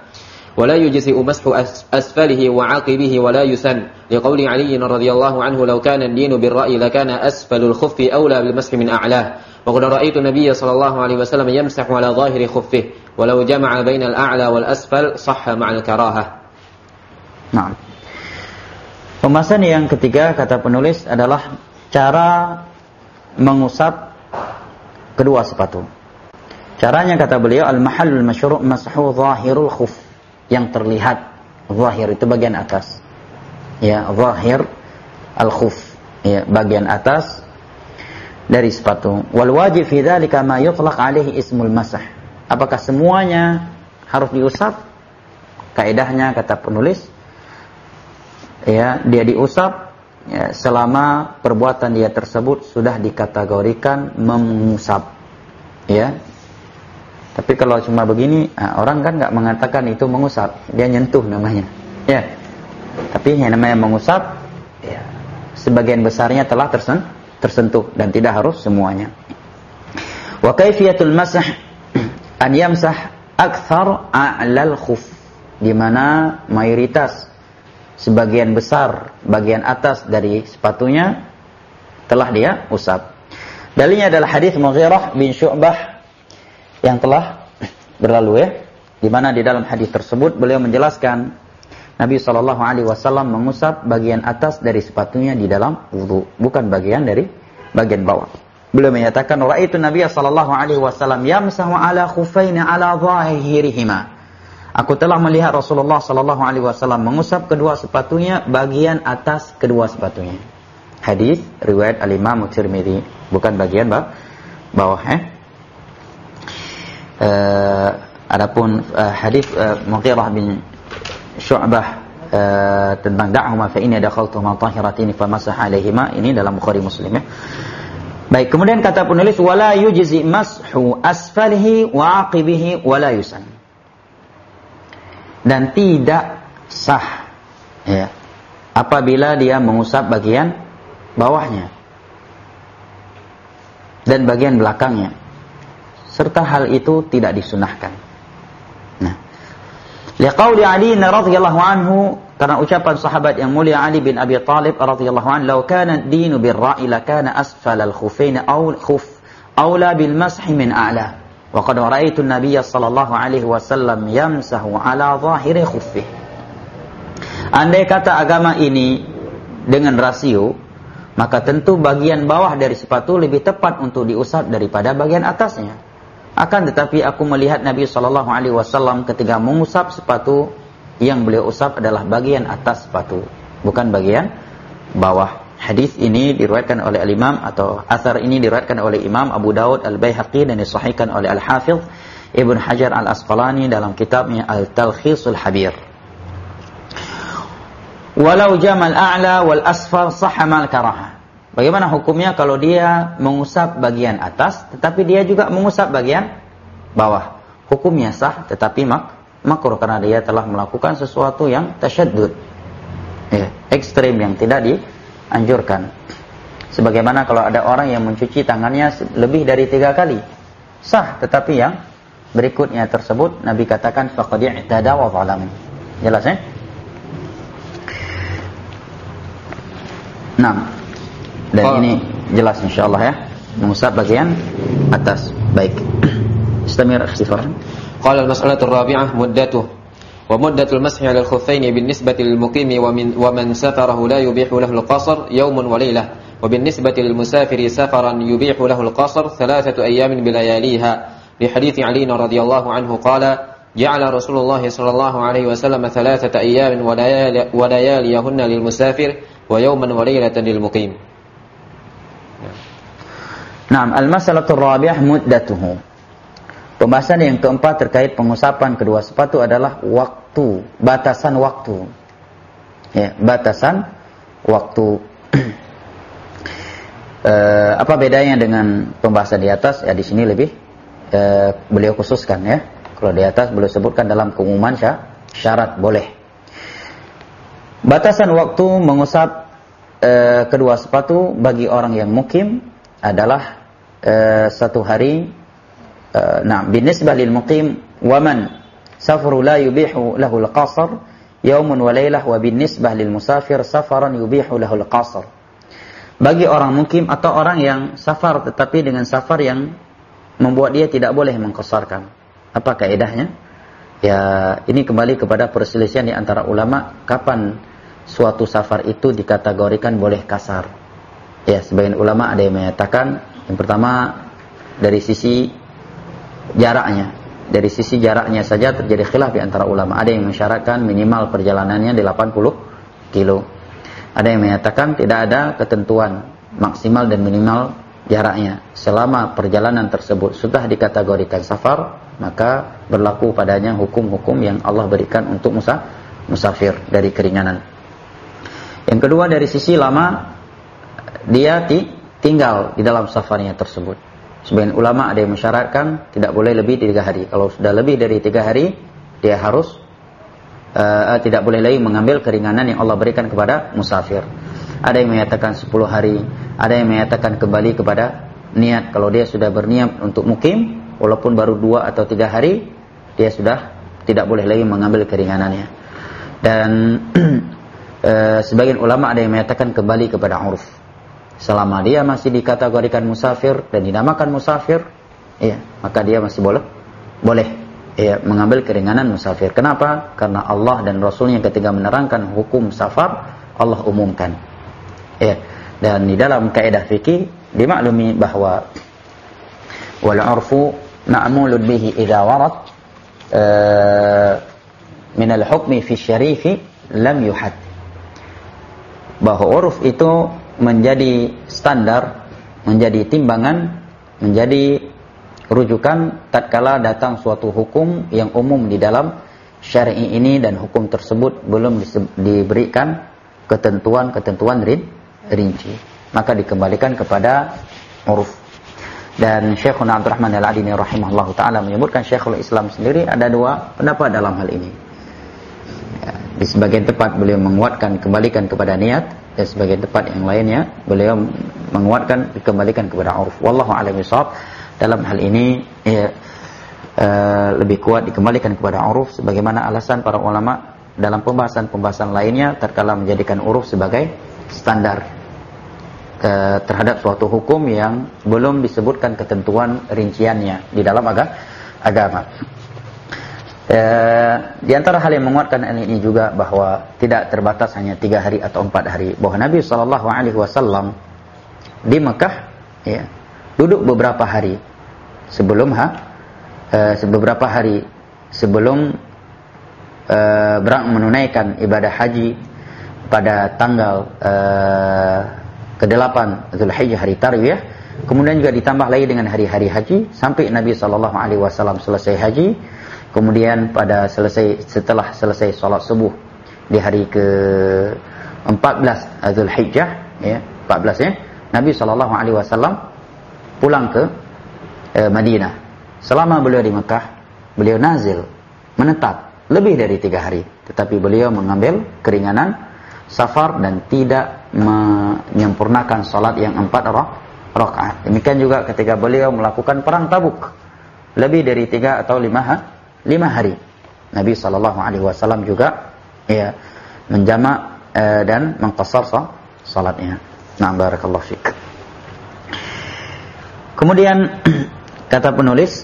[SPEAKER 2] ولا يجزئ مسح أسفله وعاقبه ولا يسن لقول علي رضي الله عنه لو كان الدين بالرأي لكان أسفل الخف أولى بالمسح من أعلاه وقد رأيت النبي صلى الله عليه وسلم يمسح على ظاهر خفه ولو جمع بين الأعلى والأسفل صح مع الكراهة.
[SPEAKER 1] Nah, pembahasan yang ketiga kata penulis adalah cara mengusap kedua sepatu. Caranya kata beliau al-mahallul masyru' mashu zahirul khuf, yang terlihat zahir itu bagian atas. Ya, zahir al-khuf, ya, bagian atas dari sepatu. Wal wajib fi dzalika ma yutlaq alaihi ismul masah. Apakah semuanya harus diusap? Kaidahnya kata penulis, ya, dia diusap ya, selama perbuatan dia tersebut sudah dikategorikan mengusap. Ya. Tapi kalau cuma begini, nah, orang kan nggak mengatakan itu mengusap, dia nyentuh namanya. Ya. Tapi yang namanya mengusap, ya, sebagian besarnya telah tersen, tersentuh dan tidak harus semuanya. Wa kaifiyatul masah an yamsah akthar a'lal khuf, di mana mayoritas sebagian besar bagian atas dari sepatunya telah dia usap. Dalilnya adalah hadis Mughirah bin Syu'bah yang telah berlalu, ya, di mana di dalam hadis tersebut beliau menjelaskan Nabi shallallahu alaihi wasallam mengusap bagian atas dari sepatunya di dalam wudu, bukan bagian dari bagian bawah. Beliau menyatakan ra'aitu Nabi shallallahu alaihi wasallam yamsahu ala khuffaini ala dhahirihima. Aku telah melihat Rasulullah shallallahu alaihi wasallam mengusap kedua sepatunya bagian atas kedua sepatunya. Hadis riwayat Al-Imam Tirmidzi, bukan bagian bawah, eh. Uh, adapun uh, hadis uh, Mughirah bin Syu'bah uh, tentang da'huma fa inni dakhaltuhuma tahiratin famasah alaihima, ini dalam Bukhari Muslim, ya. Baik, kemudian kata penulis wala yujzi mashu asfalihi wa aqibihi wala yusan, dan tidak sah, ya, apabila dia mengusap bagian bawahnya dan bagian belakangnya, serta hal itu tidak disunahkan. Nah, liqauli Ali radhiyallahu anhu, karena ucapan sahabat yang mulia Ali bin Abi Thalib radhiyallahu anhu, "Law kana ad-dinu bir-ra'i lakana asfala al-khuffayn aw khuf aula bil mashi min a'la." Wa qad ra'aytu an-nabiy sallallahu alaihi wasallam yamsahu ala zahiri khuffihi. Andai kata agama ini dengan rasio, maka tentu bagian bawah dari sepatu lebih tepat untuk diusap daripada bagian atasnya. Akan tetapi aku melihat Nabi shallallahu alaihi wasallam ketika mengusap sepatu, yang beliau usap adalah bagian atas sepatu, bukan bagian bawah. Hadis ini diriwayatkan oleh Al-Imam, atau asar ini diriwayatkan oleh Imam Abu Daud Al-Baihaqi dan disahihkan oleh Al-Hafidh Ibn Hajar Al-Asqalani dalam kitabnya Al-Talkhisul Habir. Walau jamal a'la wal asfal sahha mal karaha. Bagaimana hukumnya kalau dia mengusap bagian atas tetapi dia juga mengusap bagian bawah? Hukumnya sah, tetapi mak makruh karena dia telah melakukan sesuatu yang tasyaddud, ya, ekstrim, yang tidak dianjurkan. Sebagaimana kalau ada orang yang mencuci tangannya lebih dari tiga kali, sah, tetapi yang berikutnya tersebut Nabi katakan faqad i'tada wa zalam. Jelas, ya? Nah, dan oh. ini jelas insyaallah, ya, mengusap bagian atas. Baik. Istamir ikhtifar.
[SPEAKER 2] Qala al-mas'alatu ar-rabi'ah muddatuh wa muddatul mashi 'ala al-khuffayn bin-nisbati lil-muqimi wa min wa man satarahu la yubihu lahu al-qasr yawmun wa laylah wa bin-nisbati lil-musafiri safaran yubihu lahu al-qasr thalathatu ayyamin bilayaliha li hadits Ali radhiyallahu anhu qala ja'ala Rasulullah sallallahu alaihi wasallam thalathata ayyamin wa layaliyahunna lil-musafir wa yawman wa laylatan lil-muqim.
[SPEAKER 1] Naam, al-mas'alatu ar-rabi'ah muddatuhu. Pembahasan yang keempat terkait pengusapan kedua sepatu adalah waktu, batasan waktu. Ya, batasan waktu. e, apa bedanya dengan pembahasan di atas? Ya, di sini lebih e, beliau khususkan, ya. Kalau di atas beliau sebutkan dalam keumuman syarat boleh. Batasan waktu mengusap e, kedua sepatu bagi orang yang mukim adalah e, satu hari. Uh, nah, binisbah lil muqim wa man safaru la yubihu lahu al-qasr yaumun wa lailah wa binisbah lil musafir safaran yubihu lahu al-qasr. Bagi orang mukim atau orang yang safar tetapi dengan safar yang membuat dia tidak boleh mengqasarkan. Apa kaidahnya? Ya, ini kembali kepada perselisihan di antara ulama kapan suatu safar itu dikategorikan boleh kasar. Ya, sebagian ulama ada yang menyatakan yang pertama dari sisi jaraknya. Dari sisi jaraknya saja terjadi khilaf di antara ulama. Ada yang mensyaratkan minimal perjalanannya delapan puluh kilo. Ada yang menyatakan tidak ada ketentuan maksimal dan minimal jaraknya. Selama perjalanan tersebut sudah dikategorikan safar, maka berlaku padanya hukum-hukum yang Allah berikan untuk musa, musafir dari keringanan. Yang kedua dari sisi lama, dia ti, tinggal di dalam safarnya tersebut. Sebagian ulama ada yang mensyaratkan tidak boleh lebih dari tiga hari. Kalau sudah lebih dari tiga hari, dia harus uh, tidak boleh lagi mengambil keringanan yang Allah berikan kepada musafir. Ada yang menyatakan sepuluh hari, ada yang menyatakan kembali kepada niat. Kalau dia sudah berniat untuk mukim, walaupun baru dua atau tiga hari, dia sudah tidak boleh lagi mengambil keringanannya. Dan uh, sebagian ulama ada yang menyatakan kembali kepada uruf. Selama dia masih dikategorikan musafir dan dinamakan musafir, ya, maka dia masih boleh boleh ya, mengambil keringanan musafir. Kenapa? Karena Allah dan Rasulnya ketika menerangkan hukum safar, Allah umumkan. Ya, dan di dalam kaidah fikih dimaklumi bahwa wal urfu ma'mulun bihi idza warad uh, min al hukmi fi syarifi lam yuhad. Bahwa uruf itu menjadi standar, menjadi timbangan, menjadi rujukan tatkala datang suatu hukum yang umum di dalam syar'i ini dan hukum tersebut belum diberikan ketentuan-ketentuan rinci, maka dikembalikan kepada uruf. Dan Syekhuna Abdurrahman Al-Adini rahimahullahu taala menyebutkan, Syekhul Islam sendiri ada dua pendapat dalam hal ini. Ya, di sebagian tempat beliau menguatkan kembalikan kepada niat, dan sebagian tempat yang lainnya beliau menguatkan dikembalikan kepada uruf. Wallahu a'lam bishawab. Dalam hal ini ya, uh, lebih kuat dikembalikan kepada uruf, sebagaimana alasan para ulama dalam pembahasan-pembahasan lainnya tatkala menjadikan uruf sebagai standar uh, terhadap suatu hukum yang belum disebutkan ketentuan rinciannya di dalam aga, agama. Uh, di antara hal yang menguatkan ini juga bahwa tidak terbatas hanya tiga hari atau empat hari. Bahwa Nabi shallallahu alaihi wasallam di Mekah ya, duduk beberapa hari sebelum ha, uh, beberapa hari sebelum uh, berang menunaikan ibadah haji pada tanggal uh, kedelapan Zulhijjah, hari Tarwiyah. Kemudian juga ditambah lagi dengan hari-hari haji sampai Nabi shallallahu alaihi wasallam selesai haji. Kemudian pada selesai setelah selesai salat subuh di hari ke empat belas Zulhijjah ya, empat belas ya, Nabi sallallahu alaihi wasallam pulang ke eh, Madinah. Selama beliau di Mekah, beliau nazil, menetap lebih dari tiga hari, tetapi beliau mengambil keringanan safar dan tidak menyempurnakan salat yang empat rakaat. Demikian juga ketika beliau melakukan perang Tabuk, lebih dari tiga atau lima hari lima hari. Nabi sallallahu alaihi wasallam juga ya menjamak eh, dan mengqasar salatnya. Nah, barakallahu fiik. Kemudian kata penulis,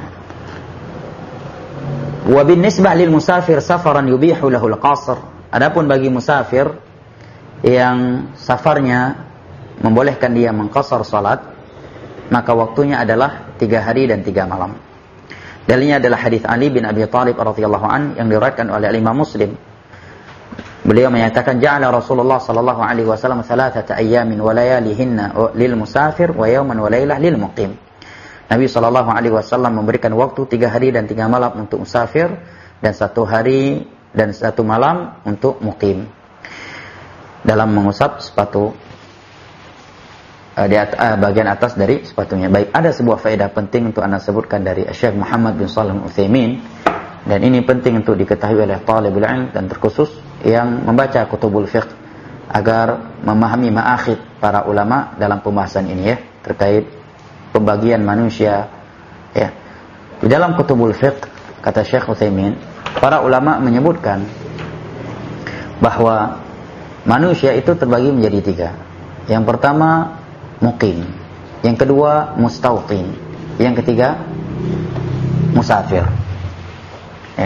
[SPEAKER 1] wa binisbah lil musafir safaran yubihu lahu al-qasr. Adapun bagi musafir yang safarnya membolehkan dia mengqasar salat, maka waktunya adalah tiga hari dan tiga malam. Dalilnya adalah hadis Ali bin Abi Thalib radhiyallahu an yang diriwayatkan oleh Imam Muslim. Beliau menyatakan, ja'ala Rasulullah sallallahu alaihi wasallam thalathata ayyamin wa layalihinna lil musafir wa yawman wa laylah lil muqim. Nabi sallallahu alaihi wasallam memberikan waktu tiga hari dan tiga malam untuk musafir dan satu hari dan satu malam untuk muqim. Dalam mengusap sepatu di atas, uh, bagian atas dari sepatunya. Baik, ada sebuah faedah penting untuk anda sebutkan dari Syekh Muhammad bin Shalih Al-Utsaimin, dan ini penting untuk diketahui oleh talibul ilm dan terkhusus yang membaca kutubul fiqh agar memahami ma'akhid para ulama dalam pembahasan ini ya, terkait pembagian manusia ya. Di dalam kutubul fiqh kata Syekh Utsaimin, para ulama menyebutkan bahwa manusia itu terbagi menjadi tiga. Yang pertama muqim, yang kedua mustautin, yang ketiga musafir. Ya.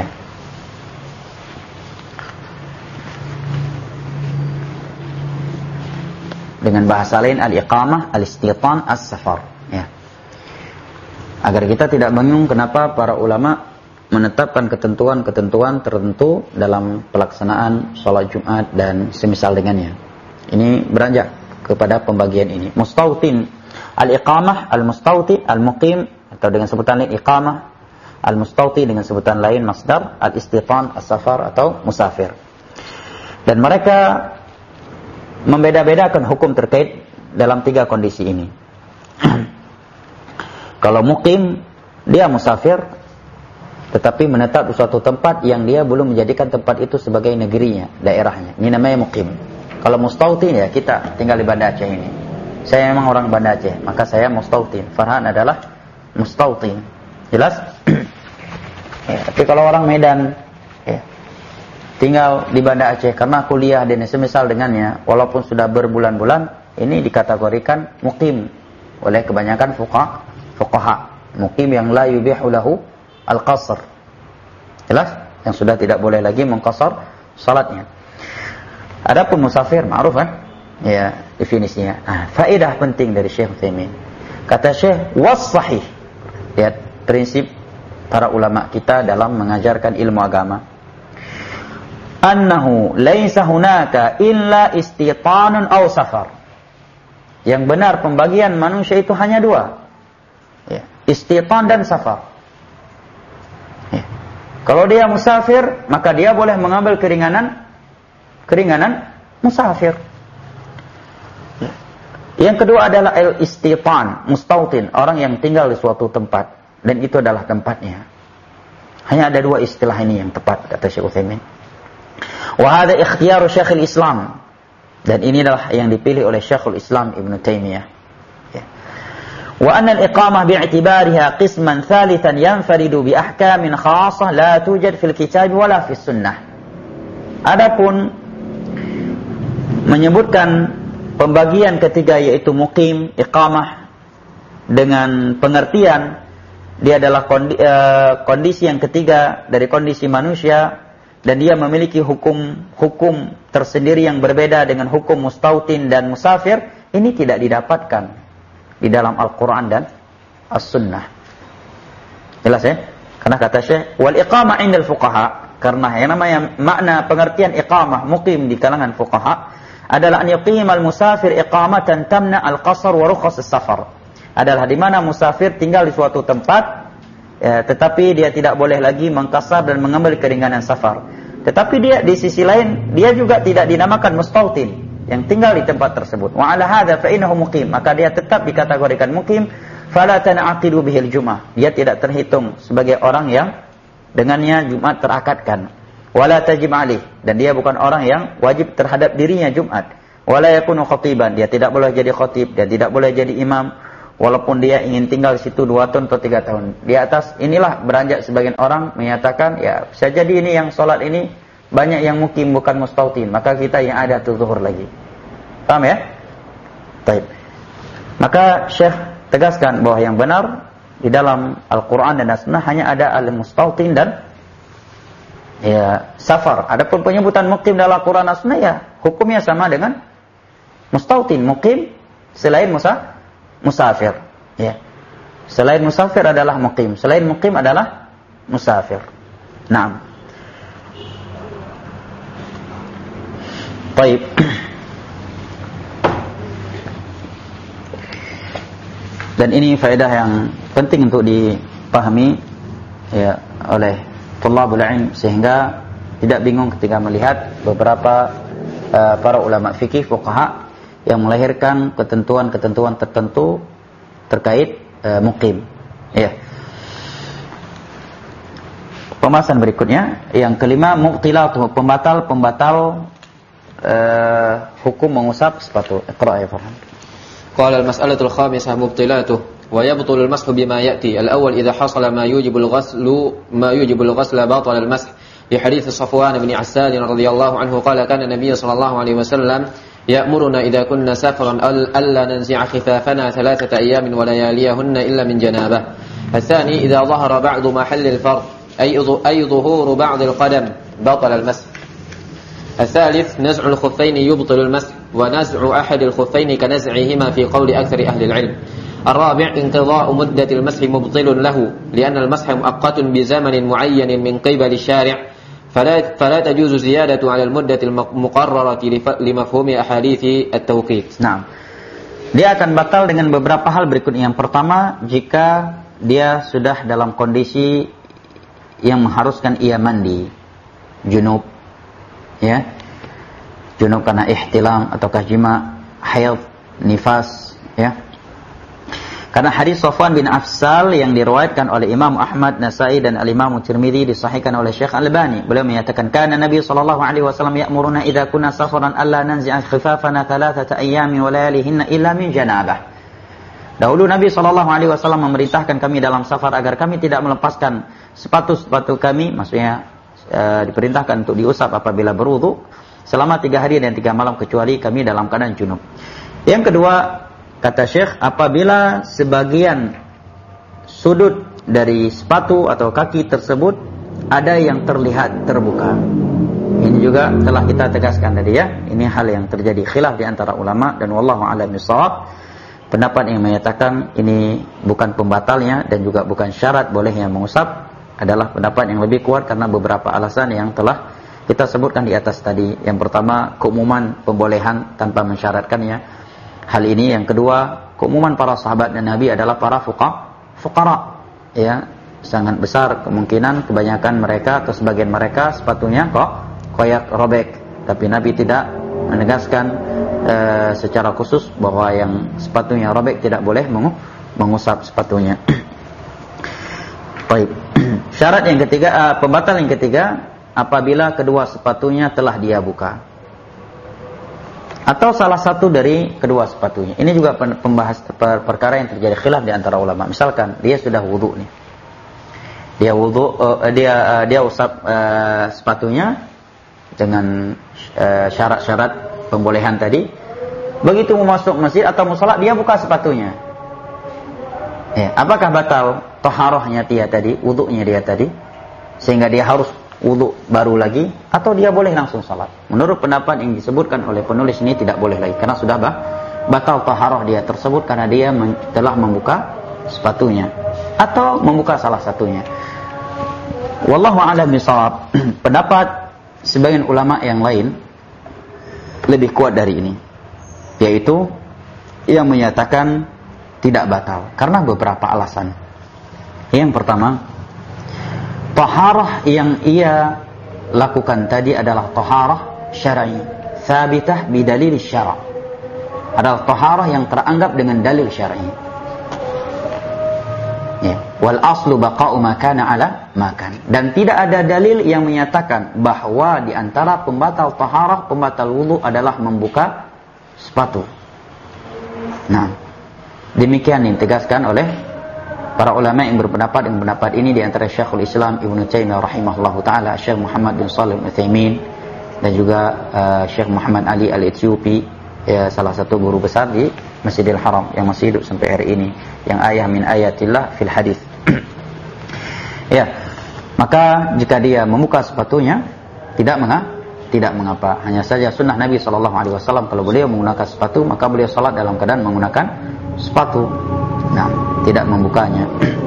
[SPEAKER 1] Dengan bahasa lain al-iqamah, al-istitan, as-safar. Ya. Agar kita tidak bingung kenapa para ulama menetapkan ketentuan-ketentuan tertentu dalam pelaksanaan sholat Jumat dan semisal dengannya. Ini beranjak kepada pembagian ini. Mustautin, al-iqamah, al-mustauti, al-muqim, atau dengan sebutan lain iqamah, al-mustauti dengan sebutan lain masdar, al-istitan, as-safar atau musafir. Dan mereka membeda-bedakan hukum terkait dalam tiga kondisi ini. Kalau muqim, dia musafir, tetapi menetap di suatu tempat yang dia belum menjadikan tempat itu sebagai negerinya, daerahnya. Ini namanya muqim. Kalau mustautin, ya kita tinggal di Banda Aceh ini. Saya memang orang Banda Aceh, maka saya mustautin. Farhan adalah mustautin. Jelas? Ya, tapi kalau orang Medan, ya, tinggal di Banda Aceh karena kuliah dan semisal dengannya, walaupun sudah berbulan-bulan, ini dikategorikan muqim oleh kebanyakan fuqaha. Fuqaha. Muqim yang la yubihu lahu al-qasr. Jelas? Yang sudah tidak boleh lagi mengqasar salatnya. Adapun musafir, ma'ruf kan? Ya, definisinya. Nah, faedah penting dari Syekh Utsaimin. Kata Syekh, was-sahih. Lihat prinsip para ulama kita dalam mengajarkan ilmu agama. Annahu laisa hunaka illa istitanun aw safar. Yang benar pembagian manusia itu hanya dua. Ya, istitan dan safar. Ya. Kalau dia musafir, maka dia boleh mengambil keringanan keringanan musafir. Ya. Yang kedua adalah al-istitan, mustautin, orang yang tinggal di suatu tempat dan itu adalah tempatnya. Hanya ada dua istilah ini yang tepat, kata Syekh Utsaimin. Wa hadha ikhtiyaru Syekhul Islam, dan inilah yang dipilih oleh Syekhul Islam Ibnu Taimiyah. Wa anna al-iqamah bi'tibariha qisman thalithan yanfaridu bi ahkamin khassah la tujad fil kitab wala fis sunnah. Adapun menyebutkan pembagian ketiga yaitu muqim, iqamah dengan pengertian dia adalah kondi, uh, kondisi yang ketiga dari kondisi manusia dan dia memiliki hukum-hukum tersendiri yang berbeda dengan hukum mustautin dan musafir, ini tidak didapatkan di dalam Al-Quran dan As-Sunnah. Jelas ya? Karena kata Syekh, wal iqamah indal fuqaha, karena yang namanya makna pengertian iqamah, muqim di kalangan fuqaha adalah an yuqimal musafir iqamatan tamna al-qasr wa rukhas as-safar. Adalah di mana musafir tinggal di suatu tempat, ya, tetapi dia tidak boleh lagi mengkasar dan mengambil keringanan safar. Tetapi dia di sisi lain, dia juga tidak dinamakan mustautin, yang tinggal di tempat tersebut. Wa ala hadza fa innahu muqim, maka dia tetap dikategorikan muqim, fala tan'aqidu bihil jum'ah. Dia tidak terhitung sebagai orang yang dengannya Jumat terakadkan. Wala tajib alih, dan dia bukan orang yang wajib terhadap dirinya Jumat. Wala yakunu khatiban, dia tidak boleh jadi khatib, dia tidak boleh jadi imam walaupun dia ingin tinggal di situ dua tahun atau tiga tahun. Di atas inilah beranjak sebagian orang menyatakan, ya bisa jadi ini yang salat ini banyak yang mukim bukan mustautin, maka kita yang ada tu zuhur lagi. Paham ya? Baik. Maka Syekh tegaskan bahwa yang benar di dalam Al-Quran dan As-Sunnah hanya ada al-mustautin dan ya safar. Adapun penyebutan mukim dalam Al-Quran dan As-Sunnah, ya hukumnya sama dengan mustautin, mukim selain musa, musafir. Ya. Selain musafir adalah mukim, selain mukim adalah musafir. Naam. Baik. Dan ini faedah yang penting untuk dipahami ya oleh thulabul ilm, sehingga tidak bingung ketika melihat beberapa uh, para ulama fikih fuqaha yang melahirkan ketentuan-ketentuan tertentu terkait uh, muqim. Ya. Pembahasan berikutnya yang kelima, mubtilatuh, pembatal-pembatal Uh, hukum mengusap sepatu. Iqra ya Farhan.
[SPEAKER 2] Qala al-mas'alatul khamisah mubtilatuh ويبطل المسح بما يأتي. الأول إذا حصل ما يوجب الغسل ما يوجب الغسل بطل المسح لحديث صفوان بن عسال رضي الله عنه قال كان النبي صلى الله عليه وسلم يأمرنا إذا كنا سفرا ألا ننزع خفافنا ثلاثة أيام ولياليهن إلا من جنابة. الثاني إذا ظهر بعض محل الفرض أي ظهور بعض القدم بطل المسح. الثالث نزع الخفين يبطل المسح ونزع أحد الخفين كنزعهما في قول أكثر أهل العلم. الرابع انقضاء مدة المسح مبطل له لأن المسح مؤقت بزمن معين من قبل الشارع فلا, فلا تجوز زيادة على المدة المقررة لمفهوم أحاديث التوقيت.
[SPEAKER 1] Nah, dia akan batal dengan beberapa hal berikut. Yang pertama, jika dia sudah dalam kondisi yang mengharuskan ia mandi, junub, ya, junub karena ihtilam ataukah jima, haid, nifas, ya. Karena hadis Safwan bin Afsal yang diriwayatkan oleh Imam Ahmad, Nasai dan Al-Imam Tirmidzi disahihkan oleh Syekh Al-Albani. Beliau menyatakan kana Nabi sallallahu alaihi wasallam ya'muruna idza kunna safaran alla nanzi'a khifafana thalathata ayyamin wa layalihinna illa min janabah. Dahulu Nabi sallallahu alaihi wasallam memerintahkan kami dalam safar agar kami tidak melepaskan sepatu-sepatu kami, maksudnya e, diperintahkan untuk diusap apabila berwudu selama tiga hari dan tiga malam kecuali kami dalam keadaan junub. Yang kedua, kata Syekh, apabila sebagian sudut dari sepatu atau kaki tersebut ada yang terlihat terbuka. Ini juga telah kita tegaskan tadi, ya. Ini hal yang terjadi khilaf di antara ulama dan wallahu a'lam bishawab. Pendapat yang menyatakan ini bukan pembatalnya dan juga bukan syarat bolehnya mengusap adalah pendapat yang lebih kuat karena beberapa alasan yang telah kita sebutkan di atas tadi. Yang pertama, keumuman pembolehan tanpa mensyaratkannya. Hal ini. Yang kedua, keumuman para sahabat dan Nabi adalah para fuqara, fuqara, ya, sangat besar kemungkinan kebanyakan mereka atau sebagian mereka sepatunya kok koyak robek, tapi Nabi tidak menegaskan e, secara khusus bahwa yang sepatunya robek tidak boleh mengusap sepatunya. Baik. Syarat yang ketiga, uh, pembatal yang ketiga, apabila kedua sepatunya telah dia buka atau salah satu dari kedua sepatunya. Ini juga pembahas per, perkara yang terjadi khilaf di antara ulama. Misalkan dia sudah wudu nih, dia wudu, uh, dia uh, dia usap uh, sepatunya dengan uh, syarat-syarat pembolehan tadi. Begitu mau masuk masjid atau mushola, dia buka sepatunya. Ya, apakah batal taharahnya dia tadi, wudunya dia tadi, sehingga dia harus wudu baru lagi, atau dia boleh langsung salat? Menurut pendapat yang disebutkan oleh penulis ini tidak boleh lagi, karena sudah bah, batal taharah dia tersebut karena dia men, telah membuka sepatunya atau membuka salah satunya. Wallahu a'lam bishawab. Pendapat sebagian ulama yang lain lebih kuat dari ini, yaitu yang menyatakan tidak batal karena beberapa alasan. Yang pertama, taharah yang ia lakukan tadi adalah taharah syar'i, thabitah bidalil syara'. Adalah taharah yang teranggap dengan dalil syar'i. Ya, wal aslu baqa'u ma kana ala ma kan. Dan tidak ada dalil yang menyatakan bahwa di antara pembatal taharah, pembatal wudu adalah membuka sepatu. Nah, demikian yang ditegaskan oleh para ulama yang berpendapat dengan pendapat ini, di antara Syekhul Islam Ibnu Taimiyah rahimahullahu taala, Syekh Muhammad bin Shalih Al-Utsaimin, dan juga uh, Syekh Muhammad Ali Al-Etsyopi, ya, salah satu guru besar di Masjidil Haram yang masih hidup sampai hari ini, yang ayah min ayatillah fil hadis. Ya, maka jika dia membuka sepatunya tidak mengapa, tidak mengapa. Hanya saja sunnah Nabi sallallahu alaihi wasallam kalau beliau menggunakan sepatu, maka beliau salat dalam keadaan menggunakan sepatu. Nah, tidak membukanya.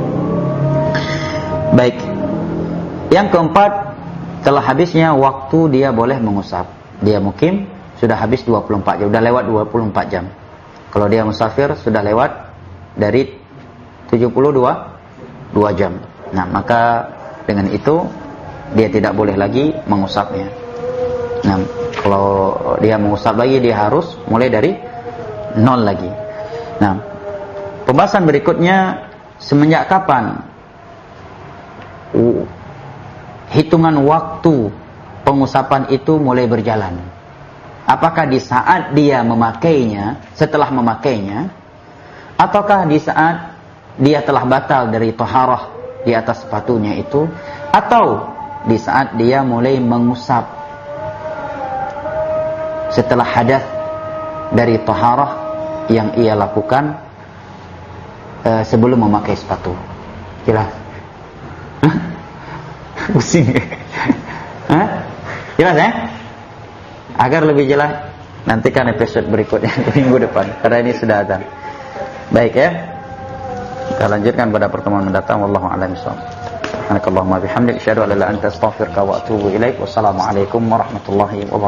[SPEAKER 1] Baik. Yang keempat, telah habisnya waktu dia boleh mengusap. Dia mukim, sudah habis dua puluh empat jam, sudah lewat dua puluh empat jam. Kalau dia musafir, sudah lewat dari tujuh puluh dua jam. Nah, maka dengan itu dia tidak boleh lagi mengusapnya. Nah, kalau dia mengusap lagi, dia harus mulai dari nol lagi. Nah, pembahasan berikutnya, semenjak kapan uh, hitungan waktu pengusapan itu mulai berjalan? Apakah di saat dia memakainya, setelah memakainya, ataukah di saat dia telah batal dari taharah di atas sepatunya itu, atau di saat dia mulai mengusap setelah hadas dari taharah yang ia lakukan uh, sebelum memakai sepatu. Jelas? Pusing. Hah? Jelas ya? Agar lebih jelas, nantikan episode berikutnya minggu depan, karena ini sudah azan. Baik ya, kita lanjutkan pada pertemuan mendatang. Wallahu a'lam bishawab. Subhanakallahumma bihamdika asyhadu an la ilaha illa anta astaghfiruka wa atubu ilaik. Wassalamualaikum warahmatullahi wabarakatuh.